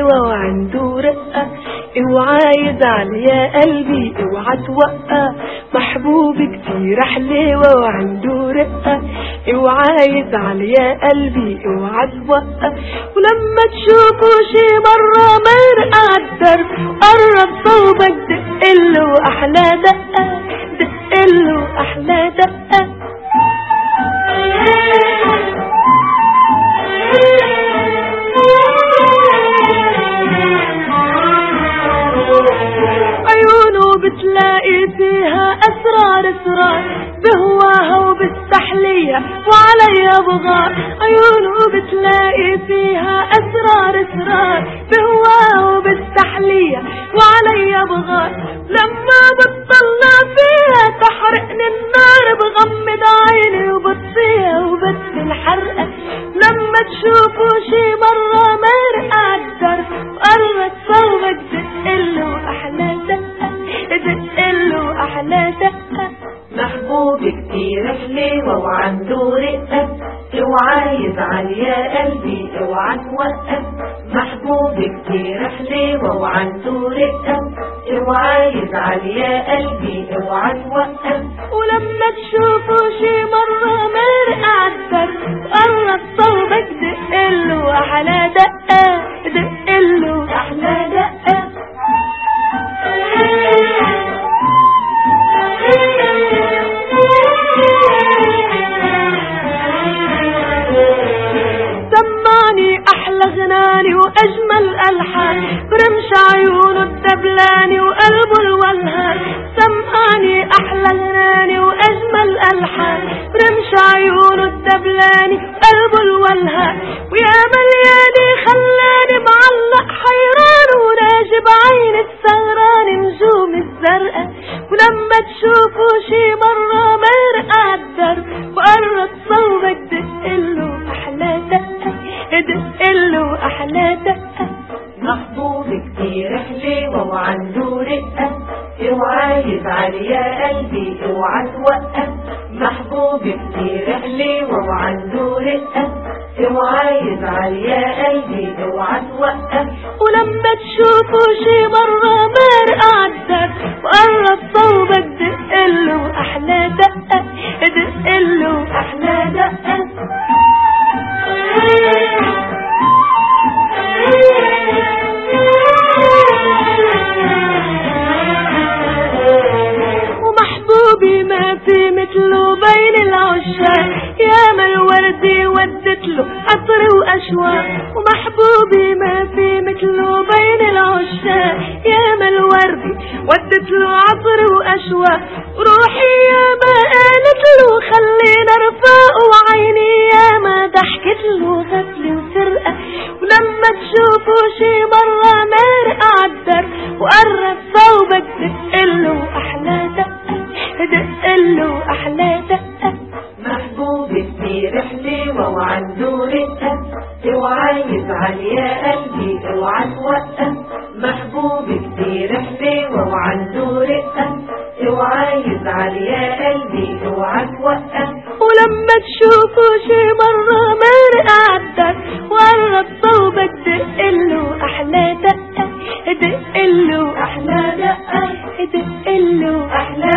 حلوة وعنده رقة، اوعى يزعل يا قلبي اوعى توقع، محبوبي كتير حلوة وعنده رقة، اوعى يزعل يا قلبي اوعى توقع. ولما تشوفه شي مرة مرق عالدرب قرب صوبك دقله احلى دقة، دقله احلى دقة. عيونه بتلاقي فيها اسرار اسرار، بهواها وبستحليها وعليها بغار. عيونه بتلاقي فيها اسرار اسرار، بهواها وبستحليها وعليها بغار. لما بتطلع فيها تحرقني النار، بغمض عيني وبطفيها وبطفي الحرقة. لما تشوفوا شي مرة مرق عالدرب وقرب صوبك دقله احلى دقة، دقله احلى دقة. محبوبي كتير حلوة وعنده رقة، اوعى يزعل يا قلبي اوعى توقف. محبوبي كتير حلوة وعنده رقة، اوعى يزعل يا قلبي اوعى توقف. ولما تشوفوا شي مرة مرق عالدرب قرب صوبك دقله احلى دقة، دقله احلى دقة. سمعني احلى غناني واجمل الحان، برمش عيونه الدبلاني وقلبه الولهان. سمعني احلى غناني واجمل الحان، برمش عيونه الدبلاني وقلبه الولهان. ويا ملياني خلاني معلق حيران، وناجب عين السهران نجوم الزرقاء. ولما تشوفوا شي مرة مرق عالدرب وقرب صوبك دقله احلى دقة، دقله احلى دقة. محبوبي كتير حلوة وعنده رقة، اوعى يزعل يا قلبي اوعى توقف. محبوبي كتير حلوة وعنده رقة، اوعى يزعل يا قلبي اوعى توقف. ولما تشوفوا شي مرة مرق عالدرب وقرب صوبك دقله احلى دقة، دقله احلى دقة. ومحبوبي ما في مثله بين العشاق، ياما الوردي ودتله عطر واشواق. ومحبوبي ما في مثله بين العشاق، ياما الوردي ودتله عطر واشواق. روحي ياما قالت له خلينا رفاق، وعيني ياما ضحكت له غفل وسرقة. ولما تشوفوا شي مرة مرق عالدرب وقرب صوبك دقله احلى دقة، دقله احلى دقة. محبوبي كتير حلوة وعنده رقة، اوعى يزعل يا قلبي اوعى توقف. محبوبي كتير حلوة وعنده رقة، اوعى يزعل يا قلبي اوعى توقف. ولما تشوفوا شي مرة مرق عالدرب وقرب صوبك دقله احلى دقة، دقله احلى دقة، دقله احلى